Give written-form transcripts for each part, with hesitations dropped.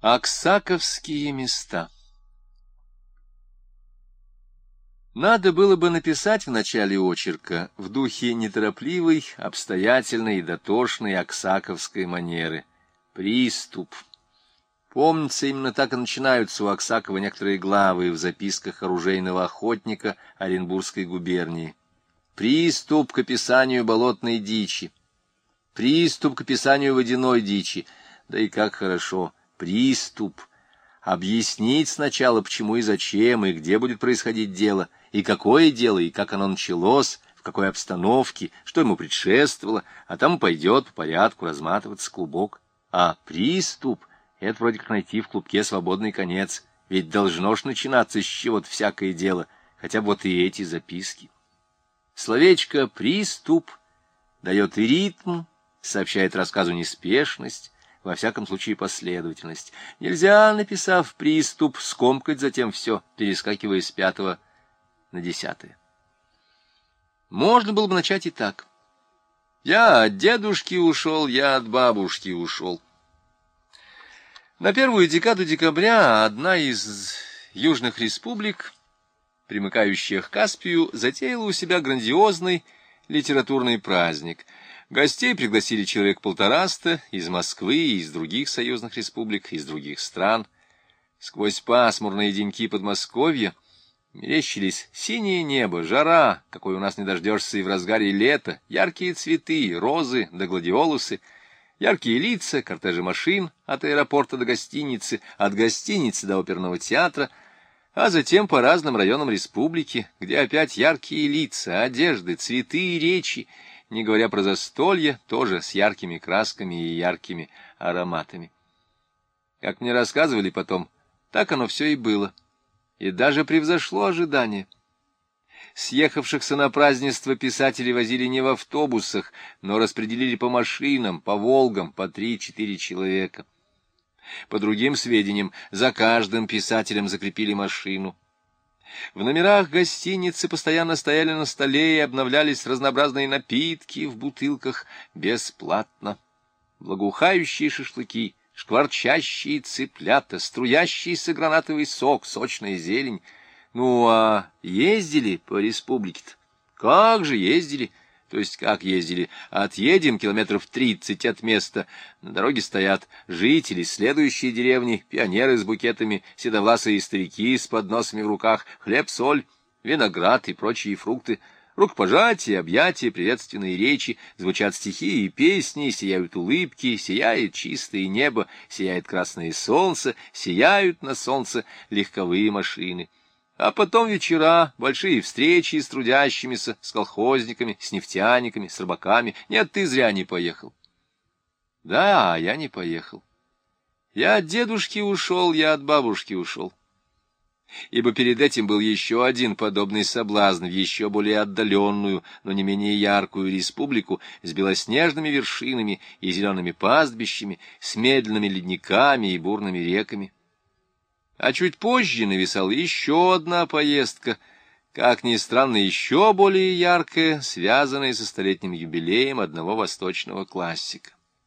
Аксаковские места. Надо было бы написать в начале очерка в духе неторопливой, обстоятельной и дотошной аксаковской манеры. Приступ. Помнится, именно так и начинаются у Аксакова некоторые главы в записках оружейного охотника Оренбургской губернии. Приступ к описанию болотной дичи. Приступ к описанию водяной дичи. Да и как хорошо. Приступ. Объяснить сначала, почему и зачем, и где будет происходить дело, и какое дело, и как оно началось, в какой обстановке, что ему предшествовало, а там пойдет по порядку разматываться клубок. А приступ — это вроде как найти в клубке свободный конец, ведь должно ж начинаться с чего-то всякое дело, хотя бы вот и эти записки. Словечко «приступ» дает и ритм, сообщает рассказу неспешность, во всяком случае последовательность. Нельзя, написав «приступ», скомкать затем все, перескакивая с 5 на 10. Можно было бы начать и так. Я от дедушки ушел, я от бабушки ушел. На первую декаду декабря одна из южных республик, примыкающих к Каспию, затеяла у себя грандиозный литературный праздник. Гостей пригласили человек 150 из Москвы и из других союзных республик, из других стран. Сквозь пасмурные деньки Подмосковья мерещились синее небо, жара, какой у нас не дождешься и в разгаре лета, яркие цветы, розы да гладиолусы, яркие лица, кортежи машин от аэропорта до гостиницы, от гостиницы до оперного театра, а затем по разным районам республики, где опять яркие лица, одежды, цветы и речи, не говоря про застолье, тоже с яркими красками и яркими ароматами. Как мне рассказывали потом, так оно все и было, и даже превзошло ожидания. Съехавшихся на празднество писателей возили не в автобусах, но распределили по машинам, по «Волгам», по 3-4 человека. По другим сведениям, за каждым писателем закрепили машину. В номерах гостиницы постоянно стояли на столе и обновлялись разнообразные напитки в бутылках бесплатно. Благоухающие шашлыки, шкварчащие цыплята, струящийся гранатовый сок, сочная зелень. Ну, а ездили по республике-то? Как же ездили? То есть как ездили? Отъедем километров 30 от места. На дороге стоят жители следующей деревни, пионеры с букетами, седовласые старики с подносами в руках, хлеб, соль, виноград и прочие фрукты. Рукопожатия, объятия, приветственные речи, звучат стихи и песни, сияют улыбки, сияет чистое небо, сияет красное солнце, сияют на солнце легковые машины. А потом вечера, большие встречи с трудящимися, с колхозниками, с нефтяниками, с рыбаками. Нет, ты зря не поехал. Да, я не поехал. Я от дедушки ушел, я от бабушки ушел. Ибо перед этим был еще один подобный соблазн в еще более отдаленную, но не менее яркую республику с белоснежными вершинами и зелеными пастбищами, с медленными ледниками и бурными реками. А чуть позже нависала еще одна поездка, как ни странно, еще более яркая, связанная со столетним юбилеем одного восточного классика.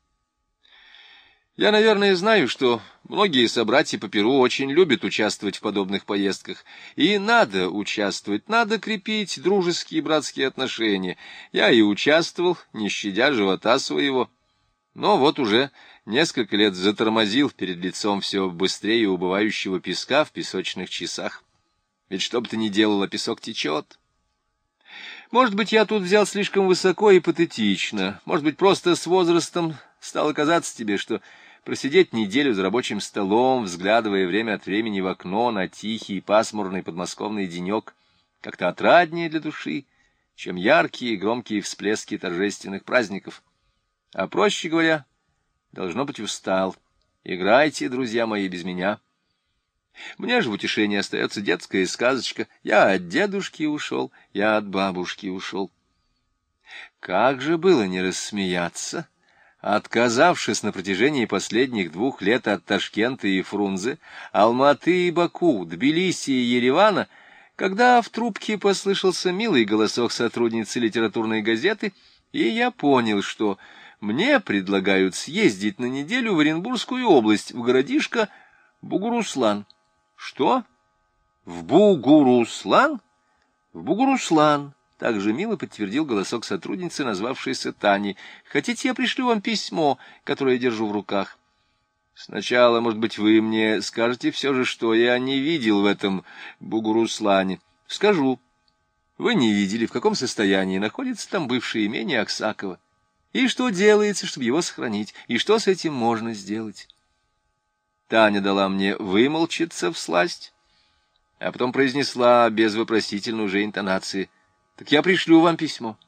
Я, наверное, знаю, что многие собратья по перу очень любят участвовать в подобных поездках. И надо участвовать, надо крепить дружеские и братские отношения. Я и участвовал, не щадя живота своего. Но вот уже несколько лет затормозил перед лицом все быстрее убывающего песка в песочных часах. Ведь что бы ты ни делал, а песок течет. Может быть, я тут взял слишком высоко и патетично. Может быть, просто с возрастом стало казаться тебе, что просидеть неделю за рабочим столом, взглядывая время от времени в окно на тихий пасмурный подмосковный денек, как-то отраднее для души, чем яркие и громкие всплески торжественных праздников. А проще говоря, должно быть, устал. Играйте, друзья мои, без меня. Мне же в утешении остается детская сказочка. Я от дедушки ушел, я от бабушки ушел. Как же было не рассмеяться, отказавшись на протяжении последних 2 лет от Ташкента и Фрунзе, Алматы и Баку, Тбилиси и Еревана, когда в трубке послышался милый голосок сотрудницы литературной газеты, и я понял, что мне предлагают съездить на неделю в Оренбургскую область, в городишко Бугуруслан. Что? В Бугуруслан? В Бугуруслан. Также мило подтвердил голосок сотрудницы, назвавшейся Таней. Хотите, я пришлю вам письмо, которое я держу в руках? Сначала, может быть, вы мне скажете все же, что я не видел в этом Бугуруслане. Скажу. Вы не видели, в каком состоянии находится там бывшее имение Аксакова, и что делается, чтобы его сохранить, и что с этим можно сделать. Таня дала мне вымолчаться всласть, а потом произнесла без вопросительной уже интонации: «Так я пришлю вам письмо».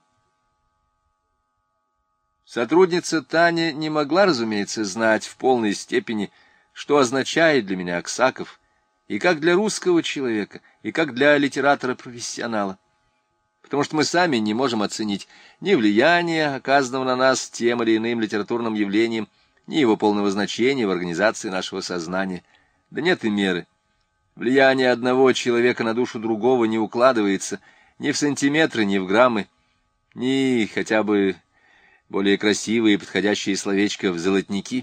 Сотрудница Таня не могла, разумеется, знать в полной степени, что означает для меня Аксаков, и как для русского человека, и как для литератора-профессионала, потому что мы сами не можем оценить ни влияния, оказанного на нас тем или иным литературным явлением, ни его полного значения в организации нашего сознания. Да нет и меры. Влияние одного человека на душу другого не укладывается ни в сантиметры, ни в граммы, ни хотя бы более красивые и подходящие словечко в золотники.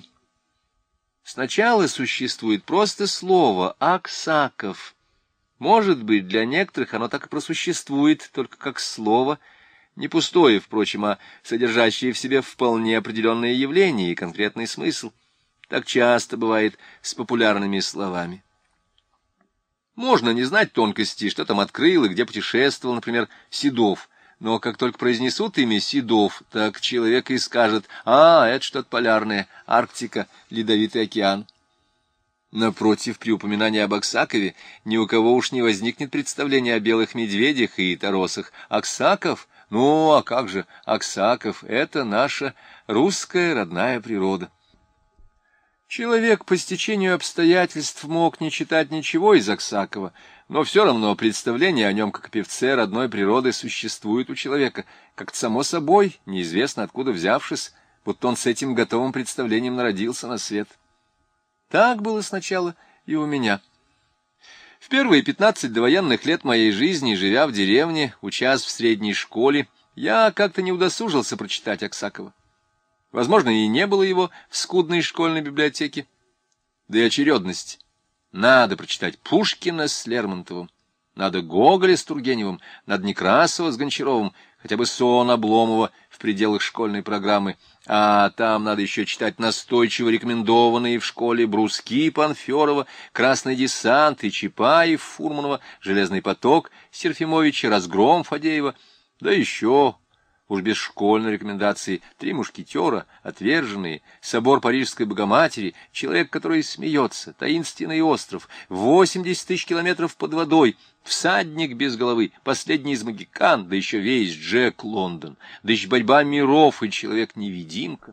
Сначала существует просто слово «Аксаков». Может быть, для некоторых оно так и просуществует, только как слово, не пустое, впрочем, а содержащее в себе вполне определенное явление и конкретный смысл. Так часто бывает с популярными словами. Можно не знать тонкостей, что там открыл и где путешествовал, например, Седов, но как только произнесут имя Седов, так человек и скажет: «А, это что-то полярное, Арктика, Ледовитый океан». Напротив, при упоминании об Аксакове ни у кого уж не возникнет представления о белых медведях и торосах. Аксаков? Ну, а как же, Аксаков — это наша русская родная природа. Человек по стечению обстоятельств мог не читать ничего из Аксакова, но все равно представление о нем как о певце родной природы существует у человека, как-то само собой, неизвестно откуда взявшись, будто он с этим готовым представлением народился на свет. Так было сначала и у меня. В первые 15 довоенных лет моей жизни, живя в деревне, учась в средней школе, я как-то не удосужился прочитать Аксакова. Возможно, и не было его в скудной школьной библиотеке. Да и очередность. Надо прочитать Пушкина с Лермонтовым, надо Гоголя с Тургеневым, надо Некрасова с Гончаровым, хотя бы сон Обломова в пределах школьной программы, а там надо еще читать настойчиво рекомендованные в школе Бруски Панферова, Красный десант и Чапаев Фурманова, Железный поток Серфимовича, Разгром Фадеева, да еще... Уж без школьной рекомендации: «Три мушкетера», «Отверженные», «Собор Парижской Богоматери», «Человек, который смеется», «Таинственный остров», «80 тысяч километров под водой», «Всадник без головы», «Последний из могикан», да еще весь Джек Лондон, да еще «Борьба миров» и «Человек-невидимка».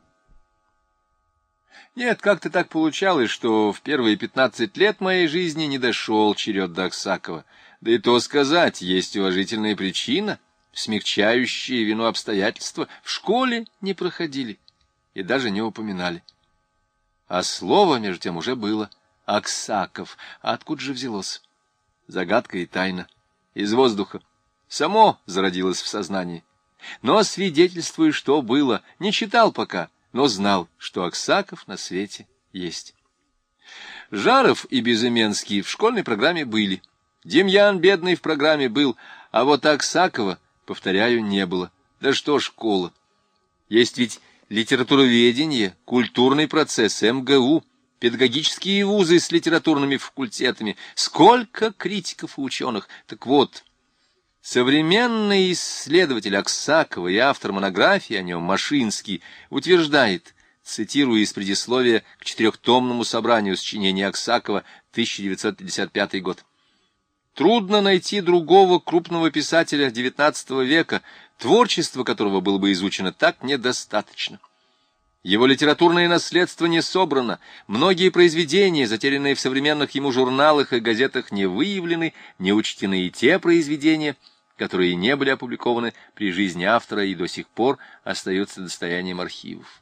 Нет, как-то так получалось, что в первые 15 лет моей жизни не дошел черед до Аксакова. Да и то сказать, есть уважительная причина, смягчающие вину обстоятельства, в школе не проходили и даже не упоминали. А слово, между тем, уже было Аксаков. А откуда же взялось? Загадка и тайна. Из воздуха. Само зародилось в сознании. Но свидетельствую, что было, не читал пока, но знал, что Аксаков на свете есть. Жаров и Безыменский в школьной программе были. Демьян Бедный в программе был, а вот Аксакова, повторяю, не было. Да что школа? Есть ведь литературоведение, культурный процесс, МГУ, педагогические вузы с литературными факультетами. Сколько критиков и ученых! Так вот, современный исследователь Аксакова и автор монографии о нем Машинский утверждает, цитируя из предисловия к 4-томному собранию сочинений Аксакова, 1955 год. Трудно найти другого крупного писателя XIX века, творчество которого было бы изучено так недостаточно. Его литературное наследство не собрано, многие произведения, затерянные в современных ему журналах и газетах, не выявлены, не учтены и те произведения, которые не были опубликованы при жизни автора и до сих пор остаются достоянием архивов.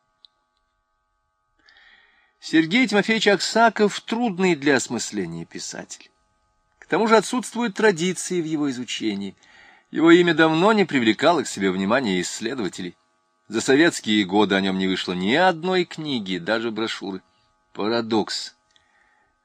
Сергей Тимофеевич Аксаков — трудный для осмысления писатель. К тому же отсутствуют традиции в его изучении. Его имя давно не привлекало к себе внимания исследователей. За советские годы о нем не вышло ни одной книги, даже брошюры. Парадокс.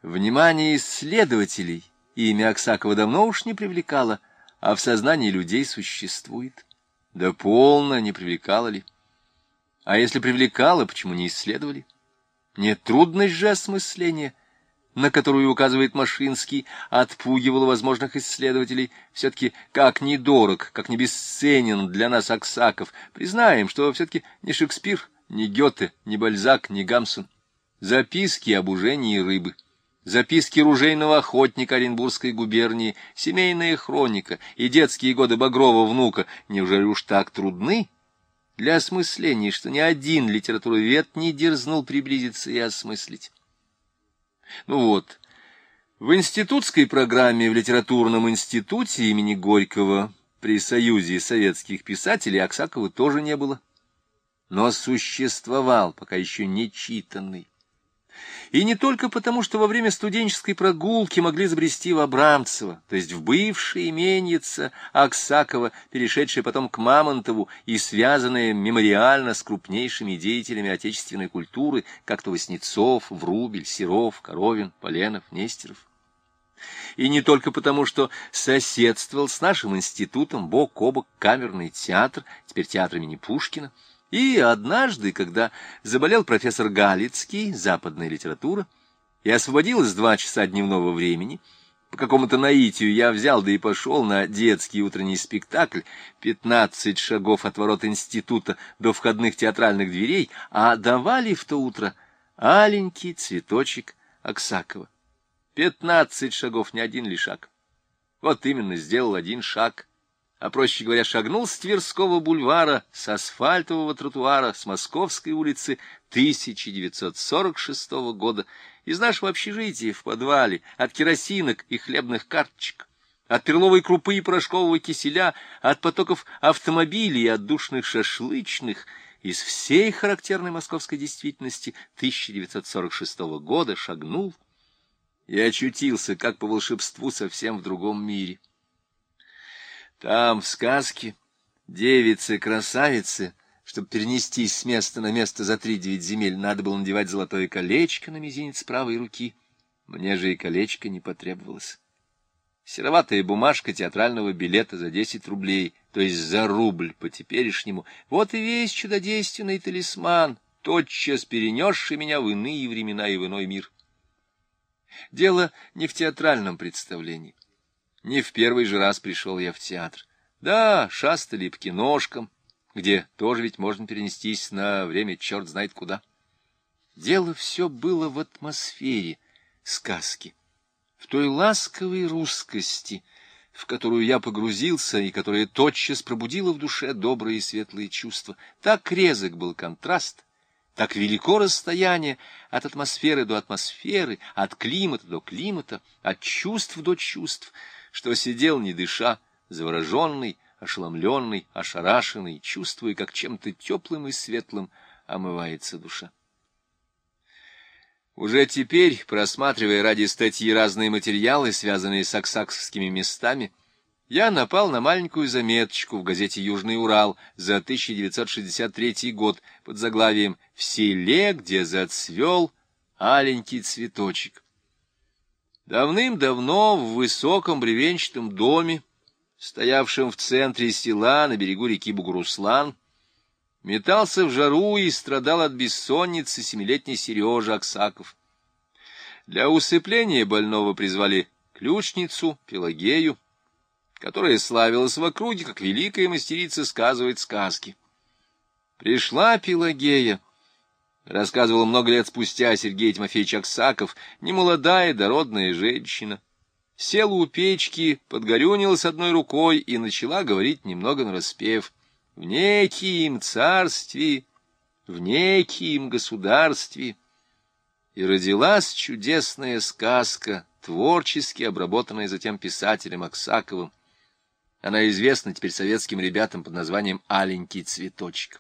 Внимание исследователей имя Аксакова давно уж не привлекало, а в сознании людей существует. Да полно не привлекало ли? А если привлекало, почему не исследовали? Не трудность же осмысления, на которую указывает Машинский, отпугивала возможных исследователей. Все-таки как недорог, как не бесценен для нас Аксаков. Признаем, что все-таки не Шекспир, не Гёте, не Бальзак, не Гамсун. Записки об ужении рыбы, записки ружейного охотника Оренбургской губернии, семейная хроника и детские годы Багрова внука, неужели уж так трудны для осмысления, что ни один литературовед не дерзнул приблизиться и осмыслить? Ну вот, в институтской программе в литературном институте имени Горького при Союзе советских писателей Аксакова тоже не было, но существовал, пока еще не читанный. И не только потому, что во время студенческой прогулки могли забрести в Абрамцево, то есть в бывшее именьице Аксакова, перешедшее потом к Мамонтову и связанное мемориально с крупнейшими деятелями отечественной культуры, как то Васнецов, Врубель, Серов, Коровин, Поленов, Нестеров. И не только потому, что соседствовал с нашим институтом бок о бок камерный театр, теперь театр имени Пушкина. И однажды, когда заболел профессор Галицкий, западная литература, и освободилось 2 часа дневного времени, по какому-то наитию я взял, да и пошел на детский утренний спектакль, 15 шагов от ворот института до входных театральных дверей, а давали в то утро аленький цветочек Аксакова. 15 шагов, не один ли шаг. Вот именно сделал один шаг, а, проще говоря, шагнул с Тверского бульвара, с асфальтового тротуара, с Московской улицы 1946 года, из нашего общежития в подвале, от керосинок и хлебных карточек, от перловой крупы и порошкового киселя, от потоков автомобилей и от душных шашлычных, из всей характерной московской действительности 1946 года шагнул и очутился, как по волшебству, совсем в другом мире. Там, в сказке, девицы-красавицы, чтобы перенестись с места на место за 3-9 земель, надо было надевать золотое колечко на мизинец правой руки. Мне же и колечко не потребовалось. Сероватая бумажка театрального билета за 10 рублей, то есть за рубль по-теперешнему. Вот и весь чудодейственный талисман, тотчас перенесший меня в иные времена и в иной мир. Дело не в театральном представлении. Не в первый же раз пришел я в театр. Да, шастали по киношкам, где тоже ведь можно перенестись на время черт знает куда. Дело все было в атмосфере сказки, в той ласковой русскости, в которую я погрузился и которая тотчас пробудила в душе добрые и светлые чувства. Так резок был контраст, так велико расстояние от атмосферы до атмосферы, от климата до климата, от чувств до чувств, что сидел, не дыша, завороженный, ошеломленный, ошарашенный, чувствуя, как чем-то теплым и светлым омывается душа. Уже теперь, просматривая ради статьи разные материалы, связанные с аксаковскими местами, я напал на маленькую заметочку в газете «Южный Урал» за 1963 год под заглавием «В селе, где зацвел аленький цветочек». Давным-давно в высоком бревенчатом доме, стоявшем в центре села на берегу реки Бугуруслан, метался в жару и страдал от бессонницы 7-летний Сережа Аксаков. Для усыпления больного призвали ключницу Пелагею, которая славилась в округе как великая мастерица сказывать сказки. Пришла Пелагея, рассказывал много лет спустя Сергей Тимофеевич Аксаков, немолодая дородная женщина. Села у печки, подгорюнилась одной рукой и начала говорить немного нараспев: «В неким царстве, в неким государстве». И родилась чудесная сказка, творчески обработанная затем писателем Аксаковым. Она известна теперь советским ребятам под названием «Аленький цветочек».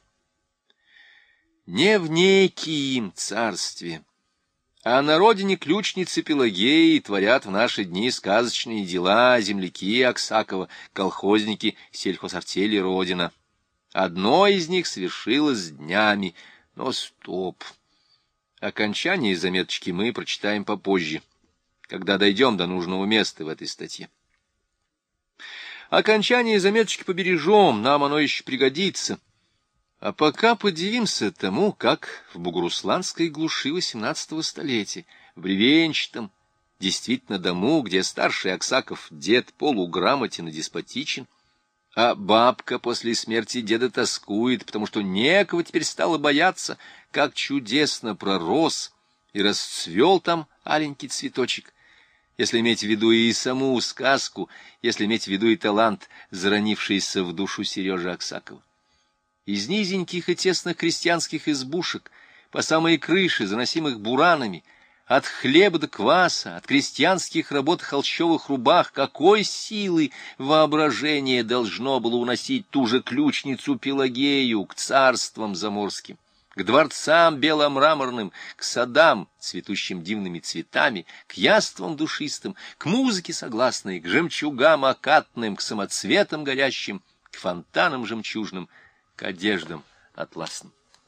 Не в неким царстве, а на родине ключницы Пелагеи творят в наши дни сказочные дела земляки Аксакова, колхозники сельхозартели «Родина». Одно из них свершилось днями, но стоп. Окончание заметочки мы прочитаем попозже. когда дойдем до нужного места в этой статье. Окончание заметочки побережем, нам оно еще пригодится. А пока подивимся тому, как в бугурусланской глуши XVIII столетия, в бревенчатом, действительно дому, где старший Аксаков дед полуграмотен и деспотичен, а бабка после смерти деда тоскует, потому что некого теперь стало бояться, как чудесно пророс и расцвел там аленький цветочек, если иметь в виду и саму сказку, если иметь в виду и талант, заронившийся в душу Сережи Аксакова. Из низеньких и тесных крестьянских избушек, по самой крыше, заносимых буранами, от хлеба до кваса, от крестьянских работ в холщовых рубах, какой силы воображение должно было уносить ту же ключницу Пелагею к царствам заморским, к дворцам беломраморным, к садам, цветущим дивными цветами, к яствам душистым, к музыке согласной, к жемчугам окатным, к самоцветам горящим, к фонтанам жемчужным, к одеждам атласным.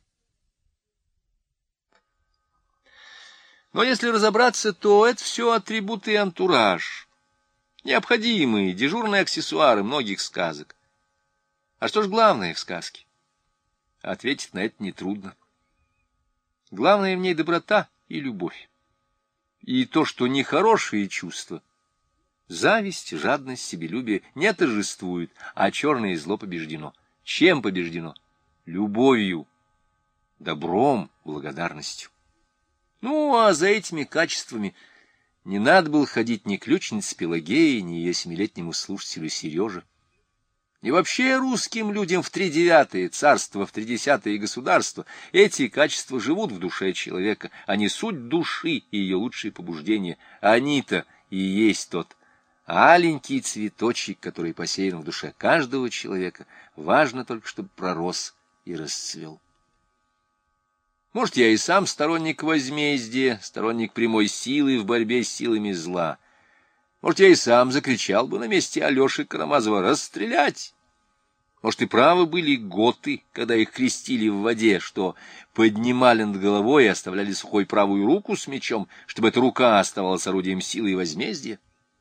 Но если разобраться, то это все атрибуты и антураж, необходимые дежурные аксессуары многих сказок. А что ж главное в сказке? Ответить на это нетрудно. Главное в ней доброта и любовь. И то, что нехорошие чувства, зависть, жадность, себелюбие не торжествуют, а черное зло побеждено. Чем побеждено? Любовью, добром, благодарностью. Ну, а за этими качествами не надо было ходить ни ключнице Пелагеи, ни ее 7-летнему слушателю Сереже. И вообще русским людям в 39-е царство, в 30-е государство эти качества живут в душе человека, они суть души и ее лучшие побуждения. Они-то и есть тот аленький цветочек, который посеян в душе каждого человека. Важно только, чтобы пророс и расцвел. Может, я и сам сторонник возмездия, сторонник прямой силы в борьбе с силами зла. Может, я и сам закричал бы на месте Алеши Карамазова: «Расстрелять!» Может, и правы были готы, когда их крестили в воде, что поднимали над головой и оставляли сухой правую руку с мечом, чтобы эта рука оставалась орудием силы и возмездия.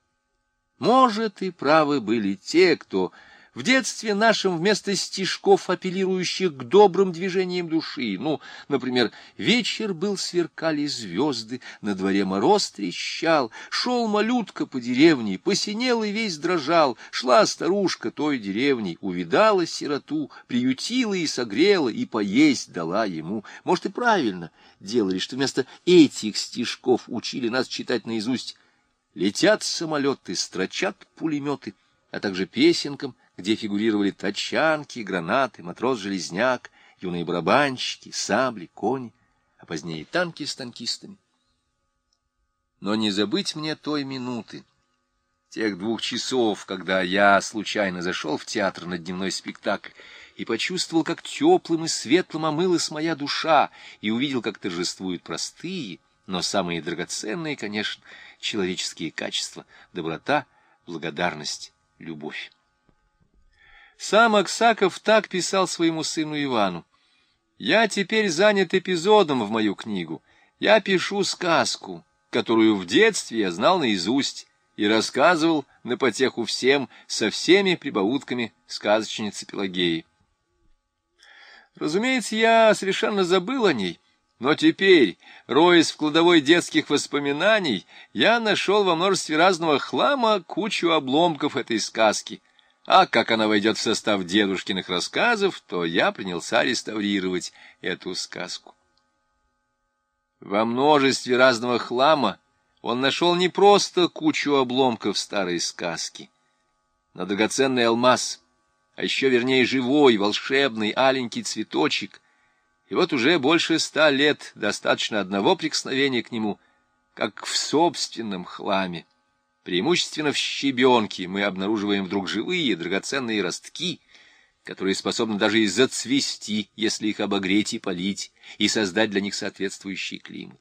Может, и правы были те, кто в детстве нашем вместо стишков, апеллирующих к добрым движениям души, например, вечер был, сверкали звезды, на дворе мороз трещал, шел малютка по деревне, посинел и весь дрожал, шла старушка той деревней, увидала сироту, приютила и согрела, и поесть дала ему. Может, и правильно делали, что вместо этих стишков учили нас читать наизусть «Летят самолеты, строчат пулеметы», а также песенкам, где фигурировали тачанки, гранаты, матрос-железняк, юные барабанщики, сабли, кони, а позднее и танки с танкистами. Но не забыть мне той минуты, тех 2 часов, когда я случайно зашел в театр на дневной спектакль и почувствовал, как теплым и светлым омылась моя душа, и увидел, как торжествуют простые, но самые драгоценные, конечно, человеческие качества — доброта, благодарность, любовь. Сам Аксаков так писал своему сыну Ивану: «Я теперь занят эпизодом в мою книгу. Я пишу сказку, которую в детстве я знал наизусть и рассказывал на потеху всем, со всеми прибаутками сказочницы Пелагеи. Разумеется, я совершенно забыл о ней, но теперь, роясь в кладовой детских воспоминаний, я нашел во множестве разного хлама кучу обломков этой сказки. А как она войдет в состав дедушкиных рассказов, то я принялся реставрировать эту сказку». Во множестве разного хлама он нашел не просто кучу обломков старой сказки, но драгоценный алмаз, а еще вернее живой, волшебный, аленький цветочек. И вот уже больше 100 лет достаточно одного прикосновения к нему, как в собственном хламе. Преимущественно в щебенке мы обнаруживаем вдруг живые драгоценные ростки, которые способны даже и зацвести, если их обогреть и полить, и создать для них соответствующий климат.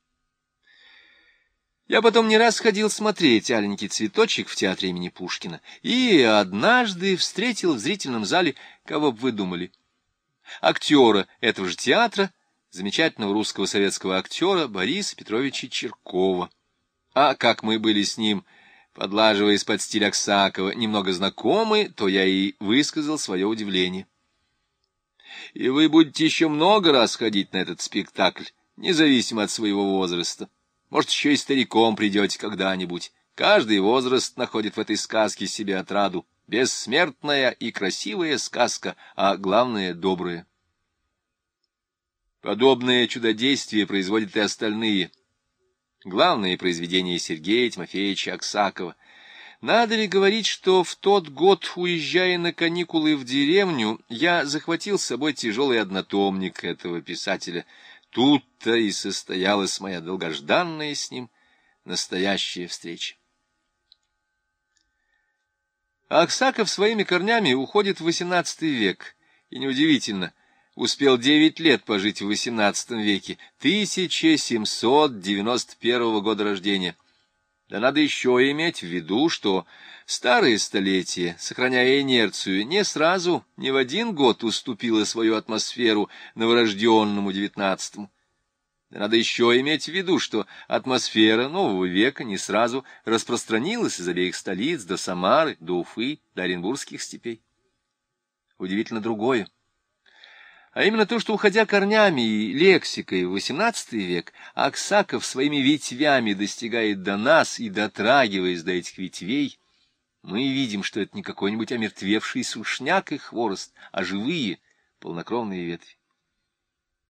Я потом не раз ходил смотреть аленький цветочек в театре имени Пушкина, и однажды встретил в зрительном зале, кого бы вы думали, актера этого же театра, замечательного русского советского актера Бориса Петровича Чиркова. А как мы были с ним, подлаживаясь под стиль Аксакова, немного знакомы, то я и высказал свое удивление. И вы будете еще много раз ходить на этот спектакль, независимо от своего возраста. Может, еще и стариком придете когда-нибудь. Каждый возраст находит в этой сказке себе отраду. Бессмертная и красивая сказка, а главное — добрая. Подобное чудодействие производят и остальные. Главные произведения Сергея Тимофеевича Аксакова. Надо ли говорить, что в тот год, уезжая на каникулы в деревню, я захватил с собой тяжелый однотомник этого писателя. Тут-то и состоялась моя долгожданная с ним настоящая встреча. Аксаков своими корнями уходит в XVIII век, и неудивительно, успел 9 лет пожить в XVIII веке, 1791 года рождения. Да надо еще иметь в виду, что старое столетие, сохраняя инерцию, не сразу, не в один год уступило свою атмосферу новорожденному XIX. Да надо еще иметь в виду, что атмосфера нового века не сразу распространилась из обеих столиц до Самары, до Уфы, до Оренбургских степей. Удивительно другое. А именно то, что, уходя корнями и лексикой в XVIII век, Аксаков своими ветвями достигает до нас, и, дотрагиваясь до этих ветвей, мы видим, что это не какой-нибудь омертвевший сушняк и хворост, а живые полнокровные ветви.